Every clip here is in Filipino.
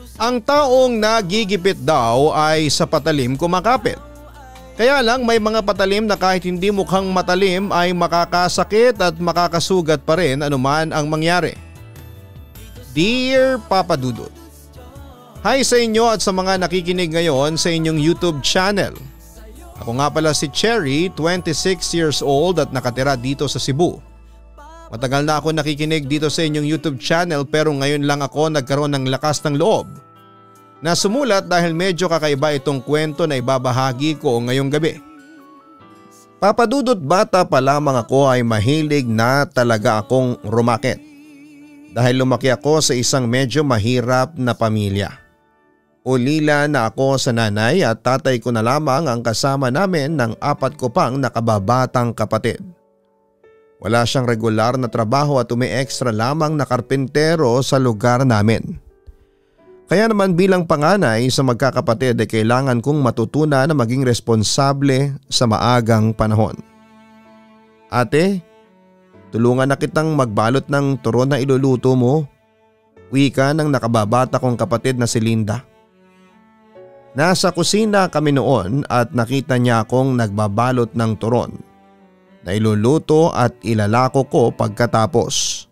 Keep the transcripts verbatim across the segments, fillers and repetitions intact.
Ang taong nagigipit daw ay sa patalim kumakapit. Kaya lang may mga patalim na kahit hindi mukhang matalim ay makakasakit at makakasugat pa rin anuman ang mangyari. Dear Papa Dudut, hi sa inyo at sa mga nakikinig ngayon sa inyong YouTube channel. Ako nga pala si Cherry, twenty-six years old at nakatira dito sa Cebu. Matagal na ako nakikinig dito sa inyong YouTube channel pero ngayon lang ako nagkaroon ng lakas ng loob na sumulat dahil medyo kakaiba itong kwento na ibabahagi ko ngayong gabi. Papa Dudut, bata pa lamang ako ay mahilig na talaga akong rumakit. Dahil lumaki ako sa isang medyo mahirap na pamilya. Ulila na ako sa nanay at tatay ko na lamang ang kasama namin ng apat ko pang nakababatang kapatid. Wala siyang regular na trabaho at umi-extra lamang na karpintero sa lugar namin. Kaya naman bilang panganay sa magkakapatid ay kailangan kong matutunan na maging responsable sa maagang panahon. Ate, tulungan na kitang magbalot ng turon na iluluto mo. Wika ng nakababata kong kapatid na si Linda. Nasa kusina kami noon at nakita niya akong nagbabalot ng turon na iluluto at ilalako ko pagkatapos.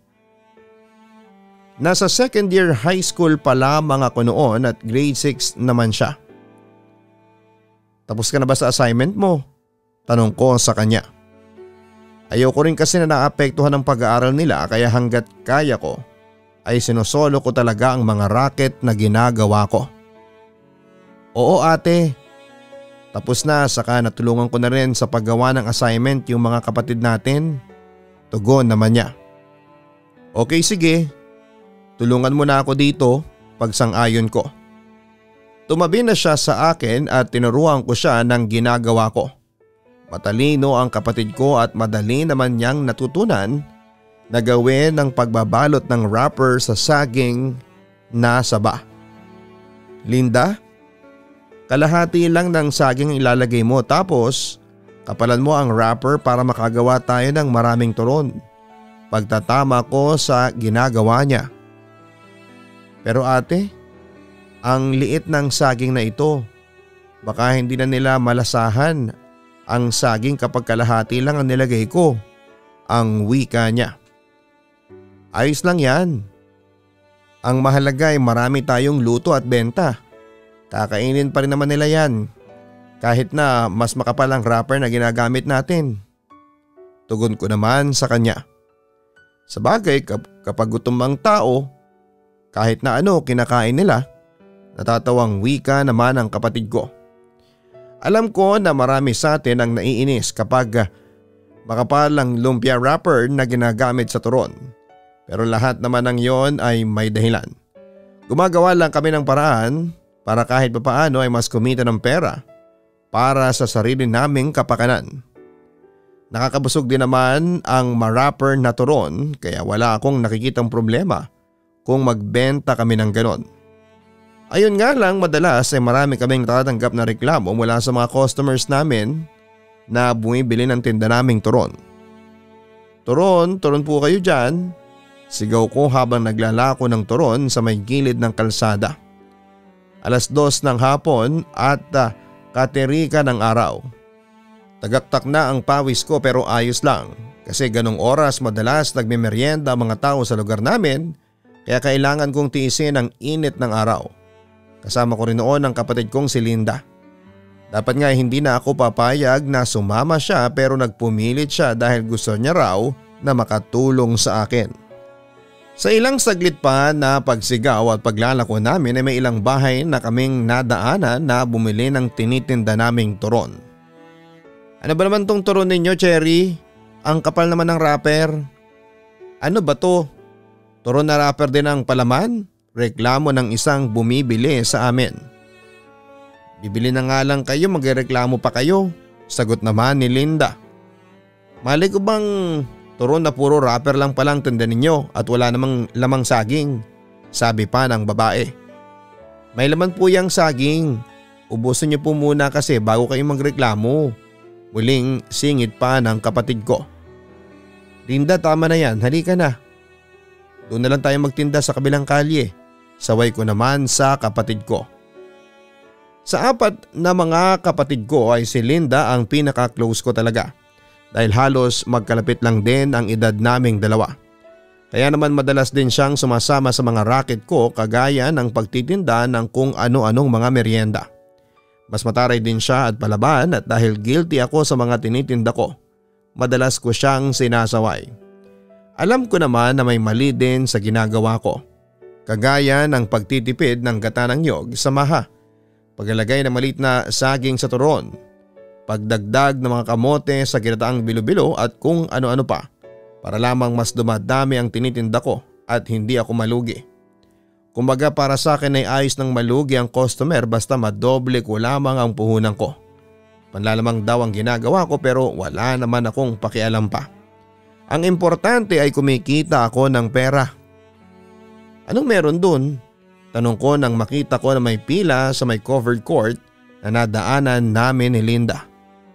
Nasa second year high school pa lamang ako noon at grade six naman siya. Tapos ka na ba sa assignment mo? Tanong ko sa kanya. Ayaw ko rin kasi na naapektuhan ng pag-aaral nila kaya hanggat kaya ko ay sinusolo ko talaga ang mga racket na ginagawa ko. Oo ate, tapos na saka natulungan ko na rin sa paggawa ng assignment yung mga kapatid natin. Tugon naman niya. Okay sige, tulungan mo na ako dito, pagsang-ayon ko. Tumabi na siya sa akin at tinuruan ko siya ng ginagawa ko. Matalino ang kapatid ko at madali naman niyang natutunan na gawin ang pagbabalot ng wrapper sa saging na saba. Linda, kalahati lang ng saging ilalagay mo tapos kapalan mo ang wrapper para makagawa tayo ng maraming turon. Pagtatama ko sa ginagawa niya. Pero ate, ang liit ng saging na ito. Baka hindi na nila malasahan ang saging kapag kalahati lang ang nilagay ko. Ang wika niya. Ayos lang yan. Ang mahalaga ay marami tayong luto at benta. Kakainin pa rin naman nila yan. Kahit na mas makapal ang wrapper na ginagamit natin. Tugon ko naman sa kanya. Sabagay kap- kapag gutom ang tao, kahit na ano kinakain nila, natatawang wika naman ang kapatid ko. Alam ko na marami sa atin ang naiinis kapag makapal ang lumpia wrapper na ginagamit sa turon. Pero lahat naman ng yon ay may dahilan. Gumagawa lang kami ng paraan para kahit papaano ay mas kumita ng pera para sa sarili naming kapakanan. Nakakabusog din naman ang ma-wrapper na turon kaya wala akong nakikitang problema kung magbenta kami ng ganon. Ayun nga lang, madalas ay marami kaming natatanggap na reklamo mula sa mga customers namin na bumibili ng tinda naming turon. Turon, turon po kayo dyan. Sigaw ko habang naglalako ng turon sa may gilid ng kalsada. Alas dos ng hapon at uh, katerika ng araw. Tagaktak na ang pawis ko pero ayos lang kasi ganong oras madalas nagmemeryenda ang mga tao sa lugar namin kaya kailangan kong tiisin ang init ng araw. Kasama ko rin noon ang kapatid kong si Linda. Dapat nga hindi na ako papayag na sumama siya pero nagpumilit siya dahil gusto niya raw na makatulong sa akin. Sa ilang saglit pa na pagsigaw at paglalako namin ay may ilang bahay na kaming nadaanan na bumili ng tinitinda naming turon. Ano ba naman tong turon ninyo, Cherry? Ang kapal naman ng wrapper. Ano ba to? Turon na wrapper din ang palaman? Reklamo ng isang bumibili sa amin. Bibili na nga lang kayo, magreklamo pa kayo. Sagot naman ni Linda. Mali ko bang turon na puro wrapper lang palang tinda ninyo at wala namang lamang saging? Sabi pa ng babae. May laman po yung saging. Ubusin niyo po muna kasi bago kayo magreklamo. Muling singit pa ng kapatid ko. Linda, tama na yan, halika na. Doon na lang tayo magtinda sa kabilang kalye. Saway ko naman sa kapatid ko. Sa apat na mga kapatid ko ay si Linda ang pinaka-close ko talaga dahil halos magkalapit lang din ang edad naming dalawa. Kaya naman madalas din siyang sumasama sa mga racket ko kagaya ng pagtitinda ng kung ano-anong mga merienda. Mas mataray din siya at palaban at dahil guilty ako sa mga tinitinda ko, madalas ko siyang sinasaway. Alam ko naman na may mali din sa ginagawa ko. Kagaya ng pagtitipid ng gata ng nyog sa maha, paglalagay ng maliit na saging sa turon, pagdagdag ng mga kamote sa ginataang bilo-bilo at kung ano-ano pa para lamang mas dumadami ang tinitinda ko at hindi ako malugi. Kumbaga para sa akin ay ayos ng malugi ang customer basta madoble ko lamang ang puhunan ko. Panlalamang daw ang ginagawa ko pero wala naman akong pakialam pa. Ang importante ay kumikita ako ng pera. Anong meron dun? Tanong ko nang makita ko na may pila sa may covered court na nadaanan namin ni Linda.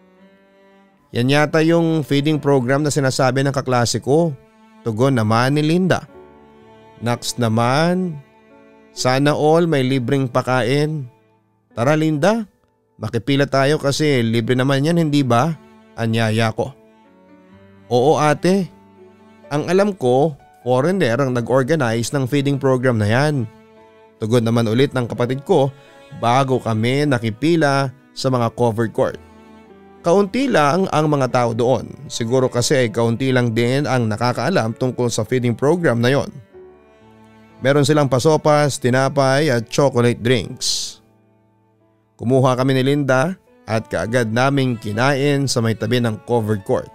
Yan yata yung feeding program na sinasabi ng kaklase ko. Tugon naman ni Linda. Next naman, sana all may libreng pakain. Tara Linda, makipila tayo kasi libre naman yan hindi ba? Anyaya ko. Oo ate, ang alam ko foreigner ang nag-organize ng feeding program na yan. Tugon naman ulit ng kapatid ko bago kami nakipila sa mga covered court. Kaunti lang ang mga tao doon. Siguro kasi ay kaunti lang din ang nakakaalam tungkol sa feeding program na yon. Meron silang pasopas, tinapay at chocolate drinks. Kumuha kami ni Linda at kaagad naming kinain sa may tabi ng covered court.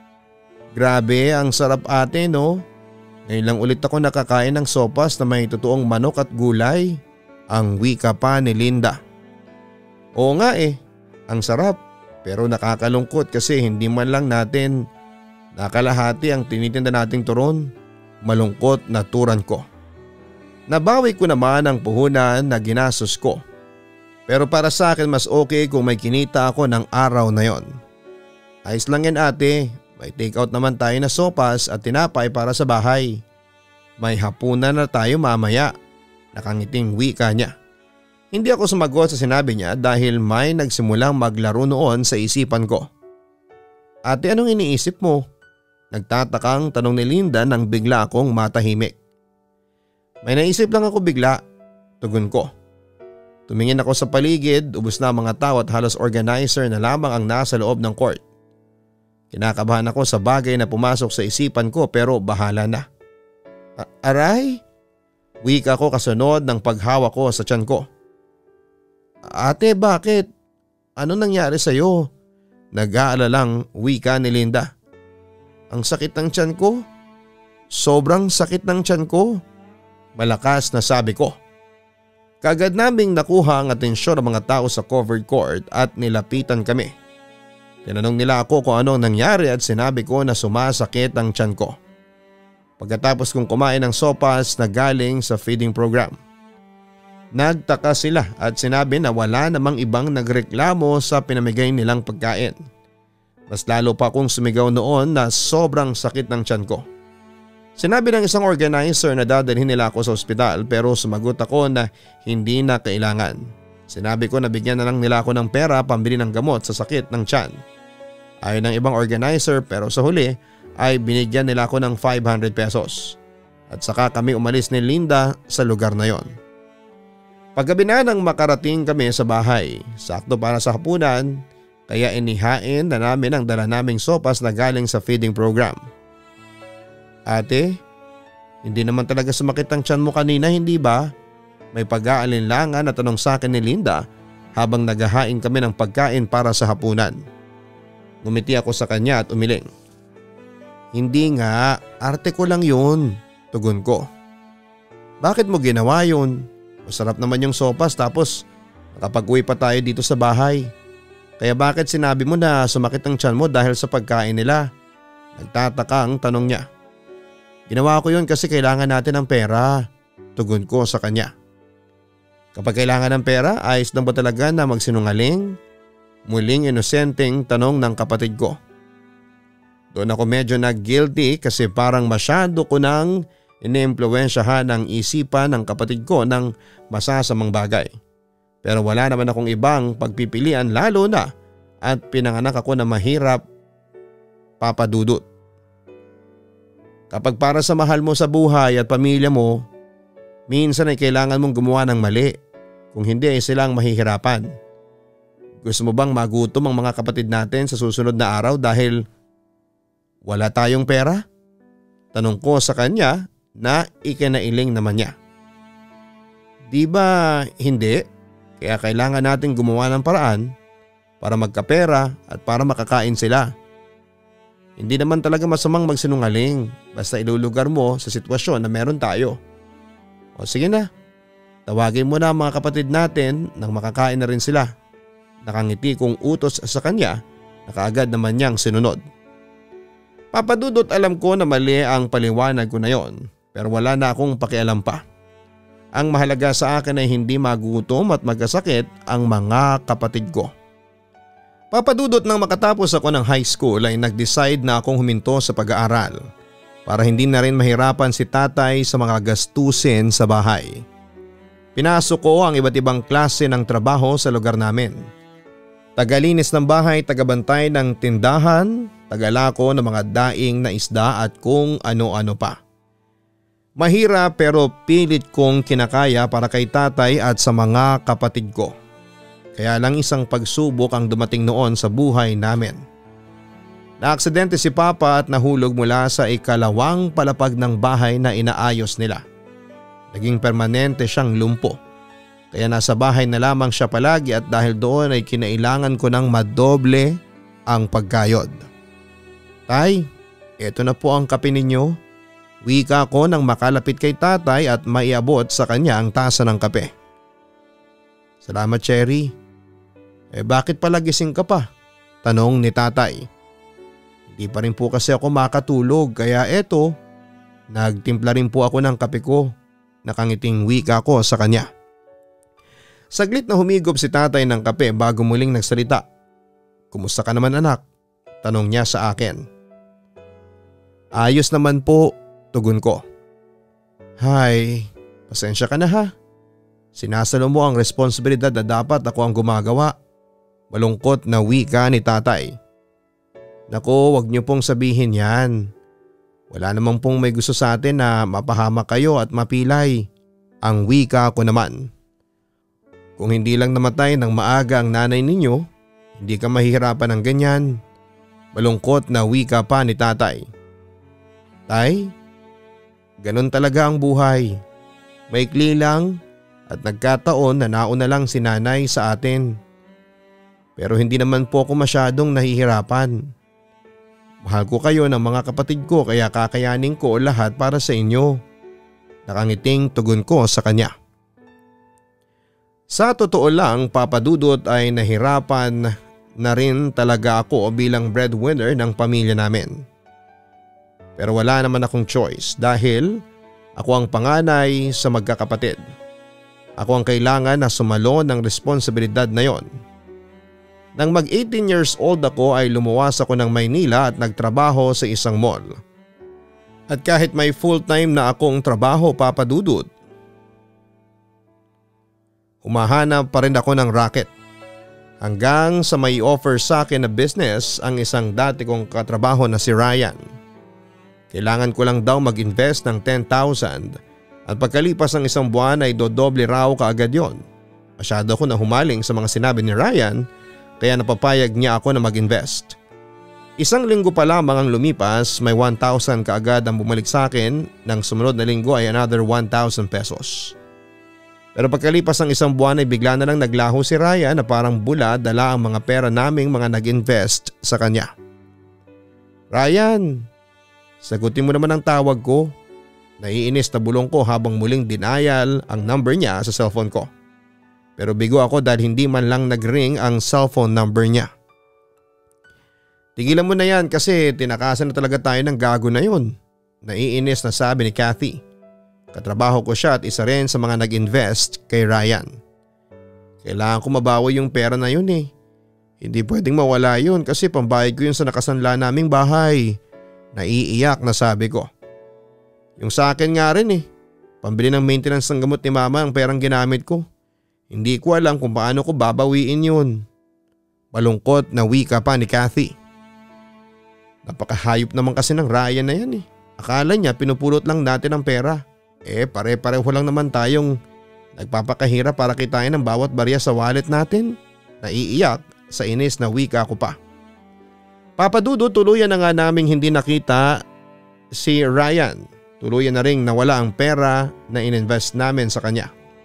Grabe ang sarap ate no? Ngayon lang ulit ako nakakain ng sopas na may totoong manok at gulay. Ang wika pa ni Linda. Oo nga eh, ang sarap pero nakakalungkot kasi hindi man lang natin nakalahati ang tinitinda nating turon. Malungkot na turan ko. Nabawi ko naman ang puhunan na ginastos ko. Pero para sa akin mas okay kung may kinita ako ng araw na yon. Ayos lang yan ate. May take out naman tayo na sopas at tinapay para sa bahay. May hapunan na tayo mamaya. Nakangiting wika niya. Hindi ako sumagot sa sinabi niya dahil may nagsimulang maglaro noon sa isipan ko. Ate anong iniisip mo? Nagtatakang tanong ni Linda nang bigla akong matahimik. May naisip lang ako bigla. Tugon ko. Tumingin ako sa paligid, ubos na ang mga tao at halos organizer na lamang ang nasa loob ng court. Kinakabahan ako sa bagay na pumasok sa isipan ko pero bahala na. Aray? Wika ko kasunod ng paghawak ko sa tiyan ko. Ate bakit? Ano nangyari sa'yo? Nag-aalalang wika ni Linda. Ang sakit ng tiyan ko? Sobrang sakit ng tiyan ko. Malakas na sabi ko. Kagad naming nakuha ang atensyon ng mga tao sa covered court at nilapitan kami. Tinanong nila ako kung ano ang nangyari at sinabi ko na sumasakit ang tiyan ko. Pagkatapos kong kumain ng sopas na galing sa feeding program. Nagtaka sila at sinabi na wala namang ibang nagreklamo sa pinamigay nilang pagkain. Mas lalo pa akong sumigaw noon na sobrang sakit ng tiyan ko. Sinabi ng isang organizer na dadalhin nila ako sa ospital pero sumagot ako na hindi na kailangan. Sinabi ko na bigyan na lang nila ako ng pera pambili ng gamot sa sakit ng tiyan. Ayon ng ibang organizer pero sa huli ay binigyan nila ako ng five hundred pesos. At saka kami umalis ni Linda sa lugar na yon. Paggabi na nang makarating kami sa bahay, sakto para sa hapunan, kaya inihain na namin ang dala naming sopas na galing sa feeding program. Ate, hindi naman talaga sumakit ang tiyan mo kanina hindi ba? May pag-aalinlangan na tanong sa akin ni Linda habang naghahain kami ng pagkain para sa hapunan. Ngumiti ako sa kanya at umiling. Hindi nga, arte ko lang yun, tugon ko. Bakit mo ginawa yun? Masarap naman yung sopas tapos nakapag-uwi pa tayo dito sa bahay. Kaya bakit sinabi mo na sumakit ang tiyan mo dahil sa pagkain nila? Nagtataka ang tanong niya. Ginawa ko yun kasi kailangan natin ng pera, tugon ko sa kanya. Kapag kailangan ng pera, ayos lang ba talaga na magsinungaling? Muling inosenteng tanong ng kapatid ko. Doon ako medyo nag-guilty kasi parang masyado ko nang iniimpluwensyahan ang isipan ng kapatid ko ng masasamang bagay. Pero wala naman akong ibang pagpipilian lalo na at pinanganak ako na mahirap, Papa Dudut. Kapag para sa mahal mo sa buhay at pamilya mo, minsan ay kailangan mong gumawa ng mali. Kung hindi ay silang mahihirapan. Gusto mo bang magutom ang mga kapatid natin sa susunod na araw dahil wala tayong pera? Tanong ko sa kanya na ikinailing naman niya. Di ba hindi? Kaya kailangan natin gumawa ng paraan para magkapera at para makakain sila. Hindi naman talaga masamang magsinungaling basta ilulugar mo sa sitwasyon na meron tayo. O sige na, tawagin mo na ang mga kapatid natin nang makakain na rin sila. Nakangiti kong utos sa kanya na kaagad naman niyang sinunod. Papadudot, alam ko na mali ang paliwanag ko na yon, pero wala na akong pakialam pa. Ang mahalaga sa akin ay hindi magutom at magkasakit ang mga kapatid ko. Papadudot, nang makatapos ako ng high school ay nag-decide na akong huminto sa pag-aaral para hindi na rin mahirapan si tatay sa mga gastusin sa bahay. Pinasok ko ang iba't ibang klase ng trabaho sa lugar namin. Tagalinis ng bahay, tagabantay ng tindahan, tagalako ng mga daing na isda at kung ano-ano pa. Mahirap pero pilit kong kinakaya para kay tatay at sa mga kapatid ko. Kaya lang isang pagsubok ang dumating noon sa buhay namin. Naaksidente si Papa at nahulog mula sa ikalawang palapag ng bahay na inaayos nila. Naging permanente siyang lumpo. Kaya nasa bahay na lamang siya palagi at dahil doon ay kinailangan ko ng madoble ang pagkayod. Tay, eto na po ang kape ninyo. Wika ko nang makalapit kay tatay at maiabot sa kanya ang tasa ng kape. Salamat, Cherry. Eh bakit pala gising ka pa? Tanong ni tatay. Hindi pa rin po kasi ako makatulog kaya eto, nagtimpla rin po ako ng kape ko. Nakangiting wika ko sa kanya. Saglit na humigop si tatay ng kape bago muling nagsalita. Kumusta ka naman, anak? Tanong niya sa akin. Ayos naman po, tugon ko. Hay, pasensya ka na ha. Sinasalo mo ang responsibilidad na dapat ako ang gumagawa. Malungkot na wika ni tatay. Naku, wag niyo pong sabihin yan. Wala namang pong may gusto sa atin na mapahamak kayo at mapilay. Ang wika ko naman. Kung hindi lang namatay ng maaga ang nanay ninyo, hindi ka mahihirapan ng ganyan. Malungkot na wika pa ni tatay. Tay, ganun talaga ang buhay. Maikli lang at nagkataon na nauna lang si nanay sa atin. Pero hindi naman po ako masyadong nahihirapan. Mahal ko kayo ng mga kapatid ko kaya kakayanin ko lahat para sa inyo. Nakangiting tugon ko sa kanya. Sa totoo lang, Papadudot, ay nahirapan na rin talaga ako bilang breadwinner ng pamilya namin. Pero wala naman akong choice dahil ako ang panganay sa magkakapatid. Ako ang kailangan na sumalo ng responsibilidad na yon. Nang mag eighteen years old ako ay lumuwas ako ng Maynila at nagtrabaho sa isang mall. At kahit may full-time na akong trabaho, Papadudot, humahanap pa rin ako ng racket. Hanggang sa may offer sa akin na business ang isang dati kong katrabaho na si Ryan. Kailangan ko lang daw mag-invest ng ten thousand at pagkalipas ng isang buwan ay dodoble raw kaagad yon. Masyado ako na humaling sa mga sinabi ni Ryan kaya napapayag niya ako na mag-invest. Isang linggo pa lamang ang lumipas, may one thousand kaagad ang bumalik sa akin, nang sumunod na linggo ay another one thousand pesos. Pero pagkalipas ng isang buwan ay bigla na lang naglaho si Ryan na parang bula dala ang mga pera naming mga nag-invest sa kanya. Ryan, sagutin mo naman ang tawag ko. Naiinis na bulong ko habang muling denial ang number niya sa cellphone ko. Pero bigo ako dahil hindi man lang nag-ring ang cellphone number niya. Tigilan mo na yan kasi tinakasan na talaga tayo ng gago na yun. Naiinis na sabi ni Kathy. Katrabaho ko siya at isa rin sa mga nag-invest kay Ryan. Kailangan ko mabawi yung pera na yun eh. Hindi pwedeng mawala yun kasi pambayad ko yun sa nakasanla naming bahay. Naiiyak na sabi ko. Yung sa akin nga rin eh. Pambili ng maintenance ng gamot ni mama ang perang ginamit ko. Hindi ko alam kung paano ko babawiin yun. Malungkot na wika pa ni Kathy. Napakahayop naman kasi ng Ryan na yan eh. Akala niya pinupulot lang natin ang pera. Eh pare-pareho lang naman tayong nagpapakahirap para kitain ang bawat barya sa wallet natin. Naiiyak sa inis na wika ko pa. Papadudo, tuluyan na nga naming hindi nakita si Ryan. Tuluyan na ring nawala ang pera na ininvest namin sa kanya.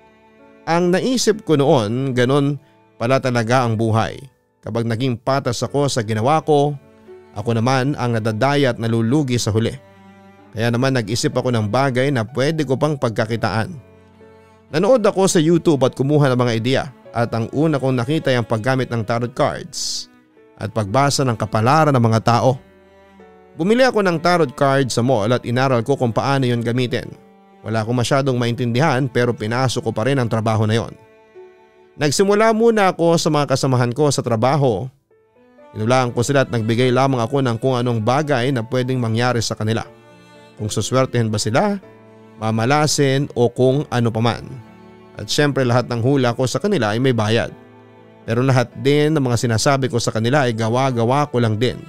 Ang naisip ko noon, ganon pala talaga ang buhay. Kapag naging patas ako sa ginawa ko, ako naman ang nadadaya at nalulugi sa huli. Kaya naman nag-isip ako ng bagay na pwede ko pang pagkakitaan. Nanood ako sa YouTube at kumuha ng mga ideya at ang una kong nakita ay ang paggamit ng tarot cards at pagbasa ng kapalaran ng mga tao. Bumili ako ng tarot card sa mall at inaral ko kung paano yon gamitin. Wala akong masyadong maintindihan pero pinasok ko pa rin ang trabaho na yon. Nagsimula muna ako sa mga kasamahan ko sa trabaho. Inulaan ko sila at nagbigay lamang ako ng kung anong bagay na pwedeng mangyari sa kanila. Kung suswertehin ba sila, mamalasin o kung ano paman. At syempre lahat ng hula ko sa kanila ay may bayad. Pero lahat din ng mga sinasabi ko sa kanila ay gawa-gawa ko lang din.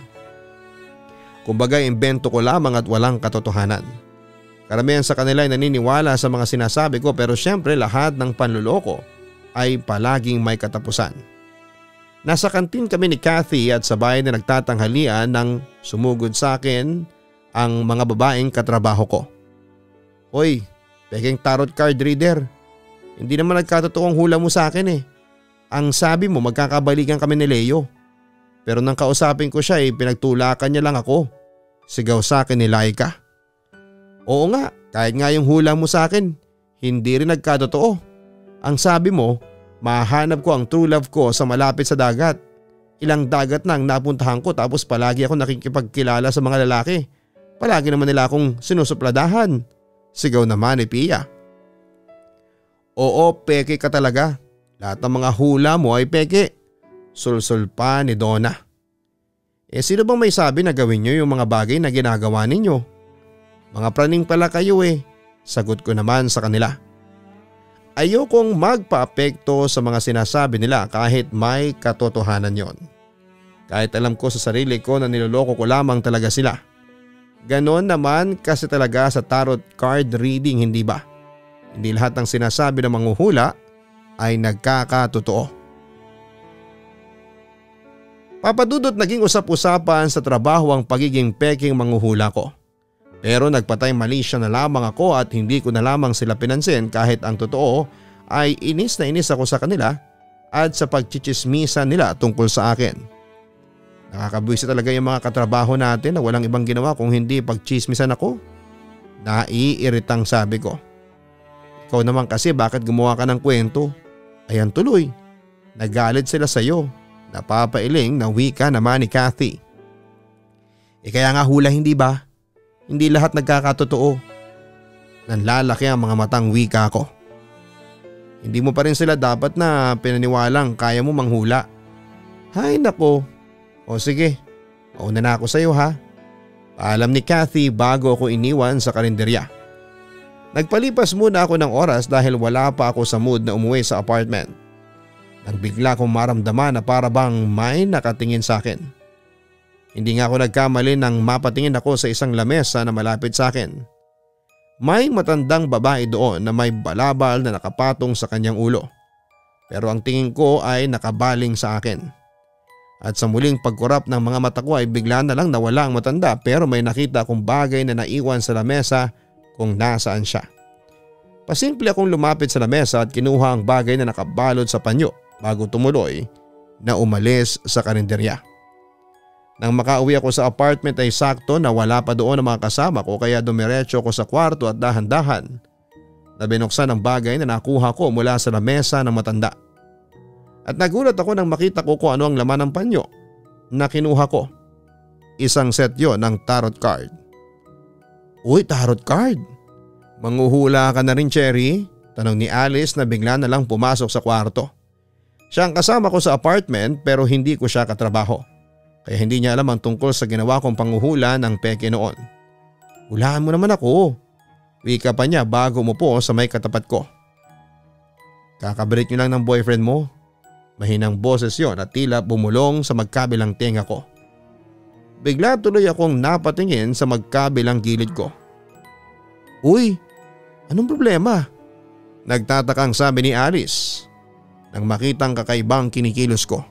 Kumbaga imbento ko lamang at walang katotohanan. Karamihan sa kanila ay naniniwala sa mga sinasabi ko pero syempre lahat ng panluloko ay palaging may katapusan. Nasa kantin kami ni Kathy at sabay na nagtatanghalian nang sumugod sa akin ang mga babaeng katrabaho ko. Hoy, peking tarot card reader. Hindi naman nagkatotoong hula mo sa akin eh. Ang sabi mo magkakabalikan kami ni Leo. Pero nang kausapin ko siya ay pinagtulakan niya lang ako. Sigaw sa akin ni Laika. Oo nga, kahit nga yung hula mo sa akin, hindi rin nagkatotoo. Ang sabi mo, mahanap ko ang true love ko sa malapit sa dagat. Ilang dagat na ang napuntahan ko tapos palagi ako nakikipagkilala sa mga lalaki. Palagi naman nila akong sinusupladahan. Sigaw naman ni Pia. Oo, peke ka talaga. Lahat ng mga hula mo ay peke. Sulsul pa ni Donna. Eh sino bang may sabi na gawin nyo yung mga bagay na ginagawa ninyo? Mga praning pala kayo eh. Sagot ko naman sa kanila. Ayokong magpa-apekto sa mga sinasabi nila kahit may katotohanan yon. Kahit alam ko sa sarili ko na niloloko ko lamang talaga sila. Ganon naman kasi talaga sa tarot card reading, hindi ba? Hindi lahat ng sinasabi ng manghuhula ay nagkakatotoo. Papadudot naging usap-usapan sa trabaho ang pagiging peking manghuhula ko. Pero nagpatay mali siya na lamang ako at hindi ko na lamang sila pinansin kahit ang totoo ay inis na inis ako sa kanila at sa pagchichismisan nila tungkol sa akin. Nakakabwisit talaga yung mga katrabaho natin na walang ibang ginawa kung hindi pagchismisan ako. Naiiritang sabi ko. Ikaw naman kasi bakit gumawa ka ng kwento? Ayan tuloy, nagalit sila sa iyo. Napapailing na wika naman ni Kathy. E kaya nga hula hindi ba? Hindi lahat nagkakatotoo. Nanlalaki ang mga matang wika ko. Hindi mo pa rin sila dapat na pinaniwalang kaya mo manghula. Hay nako. O sige, mauna na ako sa iyo ha. Paalam ni Kathy bago ako iniwan sa karinderya. Nagpalipas muna ako ng oras dahil wala pa ako sa mood na umuwi sa apartment. Nang bigla kong maramdaman na para bang may nakatingin sa akin. Hindi nga ako nagkamali nang mapatingin ako sa isang lamesa na malapit sa akin. May matandang babae doon na may balabal na nakapatong sa kanyang ulo. Pero ang tingin ko ay nakabaling sa akin. At sa muling pagkurap ng mga mata ko ay bigla na lang nawala ang matanda pero may nakita akong bagay na naiwan sa lamesa kung nasaan siya. Pasimple akong lumapit sa lamesa at kinuha ang bagay na nakabalot sa panyo bago tumuloy na umalis sa karinderya. Nang makauwi ako sa apartment ay sakto na wala pa doon ang mga kasama ko kaya dumiretso ako sa kwarto at dahan-dahan na binuksan ang bagay na nakuha ko mula sa lamesa ng matanda. At nagulat ako nang makita ko kung ano ang laman ng panyo na kinuha ko. Isang set yon ng tarot card. Uy, tarot card? Manghuhula ka na rin, Cherry? Tanong ni Alice na bigla na lang pumasok sa kwarto. Siya ang kasama ko sa apartment pero hindi ko siya katrabaho. Kaya hindi niya alam ang tungkol sa ginawa kong panghuhula ng peke noon. Hulaan mo naman ako. Wika pa niya bago umupo sa may katapat ko. Kakabreak niyo lang ng boyfriend mo. Mahinang boses yon at tila bumulong sa magkabilang tenga ko. Bigla tuloy akong napatingin sa magkabilang gilid ko. Uy, anong problema? Nagtatakang sabi ni Alice nang makitang kakaibang kinikilos ko.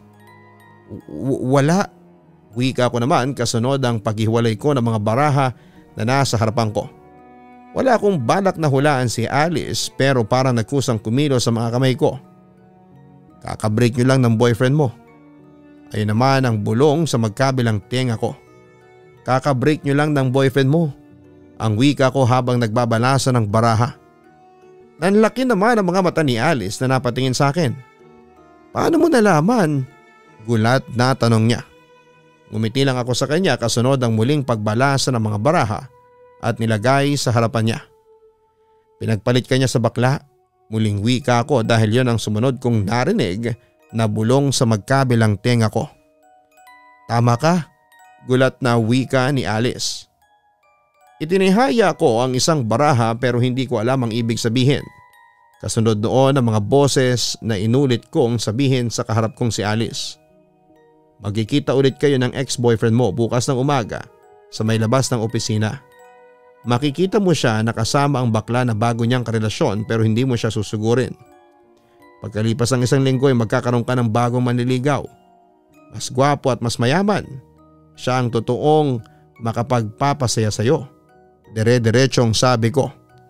Wala. Wika ko naman kasunod ang paghiwalay ko ng mga baraha na nasa harapan ko. Wala akong balak na hulaan si Alice pero parang nagkusang kumilos sa mga kamay ko. Kakabreak niyo lang ng boyfriend mo. Ayun naman ang bulong sa magkabilang tenga ko. Kakabreak niyo lang ng boyfriend mo. Ang wika ko habang nagbabalasa ng baraha. Nanlaki naman ang mga mata ni Alice na napatingin sa akin. Paano mo nalaman? Gulat na tanong niya. Ngumiti lang ako sa kanya kasunod ang muling pagbalasa ng mga baraha at nilagay sa harapan niya. Pinagpalit ka niya sa bakla. Muling wika ako dahil yon ang sumunod kong narinig na bulong sa magkabilang tenga ko. Tama ka, gulat na wika ni Alice. Itinihaya ko ang isang baraha pero hindi ko alam ang ibig sabihin. Kasunod doon ang mga boses na inulit kong sabihin sa kaharap kong si Alice. Magkikita ulit kayo ng ex-boyfriend mo bukas ng umaga sa may labas ng opisina. Makikita mo siya na kasama ang bakla na bago niyang karelasyon pero hindi mo siya susugurin. Pagkalipas ng isang linggo ay magkakaroon ka ng bagong manliligaw. Mas gwapo at mas mayaman. Siya ang totoong makapagpapasaya sa'yo. Dire-diretsong sabi ko.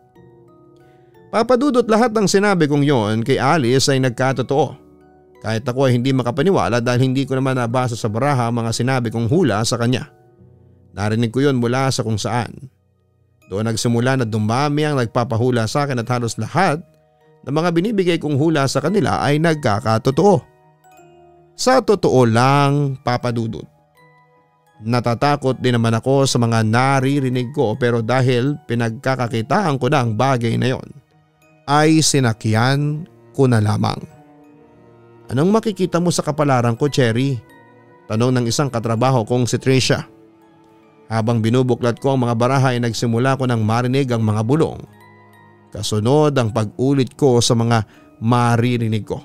Papadudot lahat ng sinabi kong yon kay Alice ay nagkatotoo. Kahit ako ay hindi makapaniwala dahil hindi ko naman nabasa sa baraha ang mga sinabi kong hula sa kanya. Narinig ko yon mula sa kung saan. Doon nagsimula na dumami ang nagpapahula sa akin at halos lahat ng mga binibigay kong hula sa kanila ay nagkakatotoo. Sa totoo lang, Papadudot. Natatakot din naman ako sa mga naririnig ko pero dahil pinagkakakitaan ko na ang bagay na yon, ay sinakyan ko na lamang. Anong makikita mo sa kapalaran ko, Cherry? Tanong ng isang katrabaho kong si Tricia. Habang binubuklat ko ang mga baraha ay nagsimula ko nang marinig ang mga bulong. Kasunod ang pag-ulit ko sa mga maririnig ko.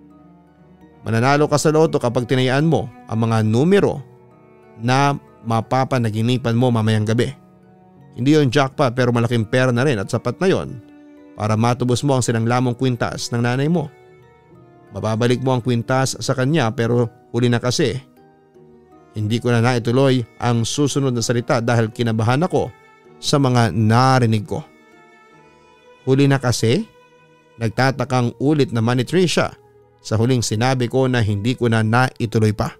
Mananalo ka sa loto kapag tinayaan mo ang mga numero na mapapanaginipan mo mamayang gabi. Hindi yon jackpot pero malaking pera na rin at sapat na yon para matubos mo ang sinanglamong kwintas ng nanay mo. Mababalik mo ang kwintas sa kanya pero huli na kasi. Hindi ko na naituloy ang susunod na salita dahil kinabahan ako sa mga narinig ko. Huli na kasi? Nagtatakang ulit naman ni Tricia sa huling sinabi ko na hindi ko na naituloy pa.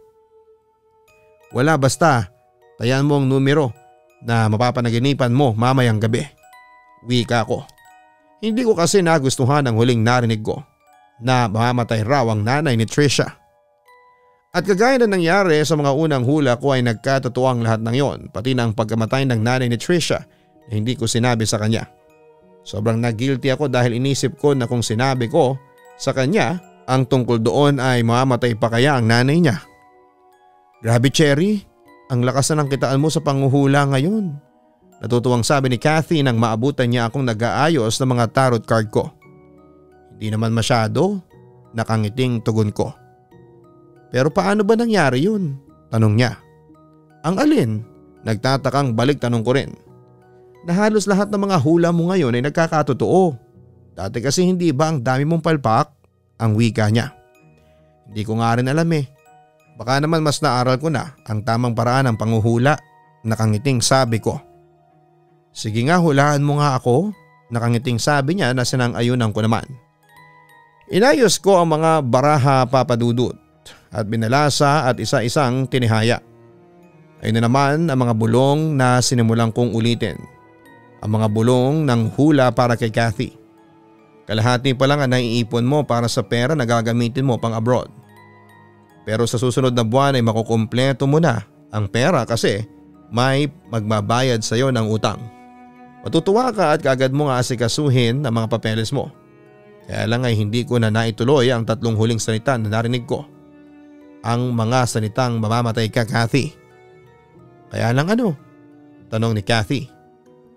Wala, basta tayan mo ang numero na mapapanaginipan mo mamayang gabi. Wika ko. Hindi ko kasi nagustuhan ang huling narinig ko na mamamatay raw ang nanay ni Tricia. At kagaya na nangyari sa mga unang hula ko ay nagkatotoo ang lahat ng yon, pati na ang pagkamatay ng nanay ni Tricia na hindi ko sinabi sa kanya. Sobrang nag-guilty ako dahil inisip ko na kung sinabi ko sa kanya ang tungkol doon ay mamamatay pa kaya ang nanay niya. Grabe, Cherry, ang lakas na ng kitaan mo sa panguhula ngayon. Natutuwang sabi ni Kathy nang maabutan niya akong nag-aayos ng mga tarot card ko. Hindi naman masyado, nakangiting tugon ko. Pero paano ba nangyari yun? Tanong niya. Ang alin? Nagtatakang balik tanong ko rin. Na halos lahat ng mga hula mo ngayon ay nagkakatotoo. Dati kasi hindi ba ang dami mong palpak? Ang wika niya. Hindi ko nga rin alam eh. Baka naman mas naaral ko na ang tamang paraan ng panguhula. Nakangiting sabi ko. Sige nga, hulaan mo nga ako. Nakangiting sabi niya na sinang-ayunan ko naman. Inayos ko ang mga baraha, Papadudot, at binalasa at isa-isang tinihaya. Ayun na naman ang mga bulong na sinimulang kong ulitin. Ang mga bulong ng hula para kay Kathy. Kalahati pa lang ang naiipon mo para sa pera na gagamitin mo pang abroad. Pero sa susunod na buwan ay makukumpleto mo na ang pera kasi may magbabayad sa iyo ng utang. Matutuwa ka at kaagad mo nga asikasuhin ang mga papeles mo. Kaya lang ay hindi ko na naituloy ang tatlong huling salita na narinig ko. Ang mga salitang mamamatay ka, Kathy. Kaya lang ano? Tanong ni Kathy.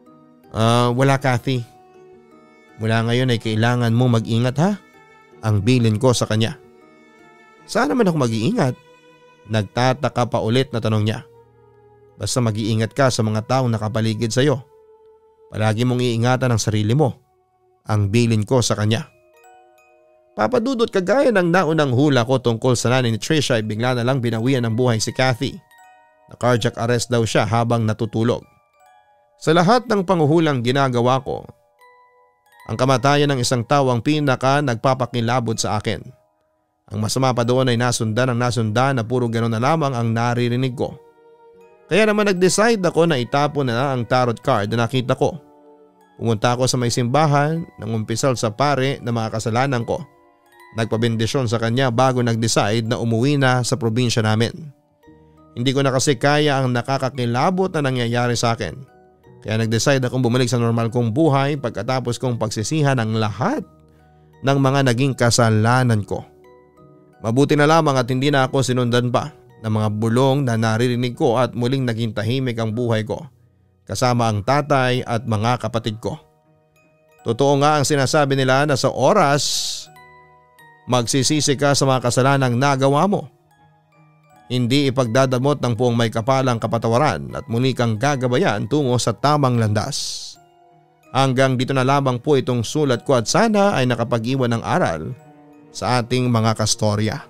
Ah, wala Kathy. Mula ngayon ay kailangan mo mag-ingat ha? Ang bilin ko sa kanya. Saan naman ako mag-iingat? Nagtataka pa ulit na tanong niya. Basta mag-iingat ka sa mga taong nakapaligid sa iyo. Palagi mong iingatan ang sarili mo. Ang bilin ko sa kanya. Papadudot kagaya ng naunang hula ko tungkol sa nanay ni Trisha ay bigla na lang binawian ng buhay si Kathy. Na cardiac arrest daw siya habang natutulog. Sa lahat ng panguhulang ginagawa ko, ang kamatayan ng isang tao ang pinaka nagpapakilabot sa akin. Ang masama pa doon ay nasundan ang nasundan na puro gano'n na lamang ang naririnig ko. Kaya naman nag-decide ako na itapon na ang tarot card na nakita ko. Pumunta ako sa may simbahan nang umpisal sa pare na mga kasalanan ko. Nagpabendisyon sa kanya bago nag-decide na umuwi na sa probinsya namin. Hindi ko na kasi kaya ang nakakakilabot na nangyayari sa akin. Kaya nag-decide akong bumalik sa normal kong buhay pagkatapos kong pagsisihan ang lahat ng mga naging kasalanan ko. Mabuti na lamang at hindi na ako sinundan pa ng mga bulong na naririnig ko at muling naging tahimik ang buhay ko kasama ang tatay at mga kapatid ko. Totoo nga ang sinasabi nila na sa oras magsisisi ka sa mga kasalanang nagawa mo. Hindi ipagdadamot ng puong may kapalang kapatawaran at muli kang gagabayan tungo sa tamang landas. Hanggang dito na lamang po itong sulat ko at sana ay nakapag-iwan ng aral sa ating mga kastorya.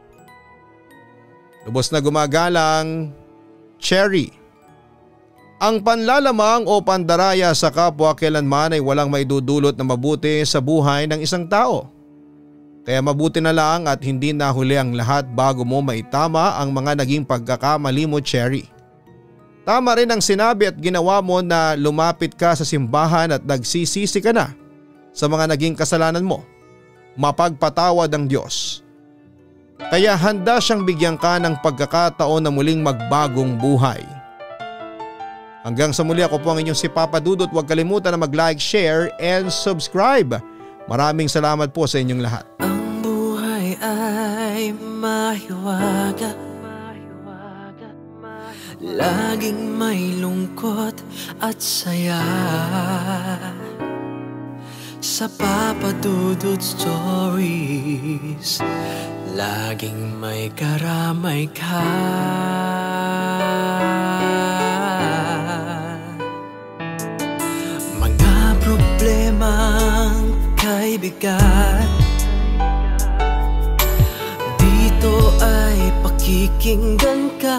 Lubos na gumagalang, Cherry. Ang panlalamang o pandaraya sa kapwa kailanman ay walang maidudulot na mabuti sa buhay ng isang tao. Kaya mabuti na lang at hindi nahuli ang lahat bago mo maitama ang mga naging pagkakamali mo, Cherry. Tama rin ang sinabi at ginawa mo na lumapit ka sa simbahan at nagsisisi ka na sa mga naging kasalanan mo. Mapagpatawad ang Diyos. Kaya handa siyang bigyan ka ng pagkakataon na muling magbagong buhay. Hanggang sa muli, ako po ang inyong si Papa Dudut. Huwag kalimutan na mag-like, share and subscribe. Maraming salamat po sa inyong lahat. Ang buhay ay mahiwaga, laging may lungkot at saya. Sa Papa Dudut Stories, laging may karamay ka. Mga problemang kay bigat, dito ay pakikinggan ka.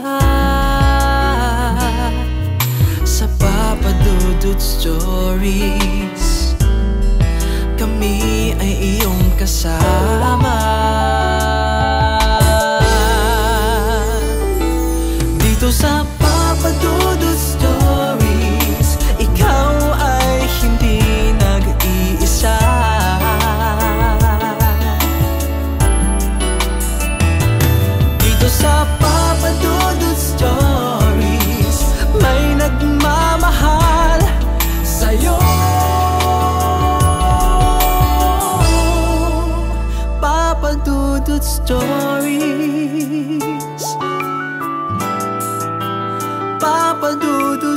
Sa Papa Dudut Stories, kami ay iyong kasama. Dito sa Papa Dudut Stories, ikaw ay hindi nag-iisa. Dito sa Papa Dudut Stories, may nagmamahal sa'yo. Papa Dudut Stories, Papa Dudut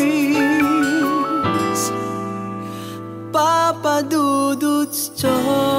Stories, Papa Dudut Stories.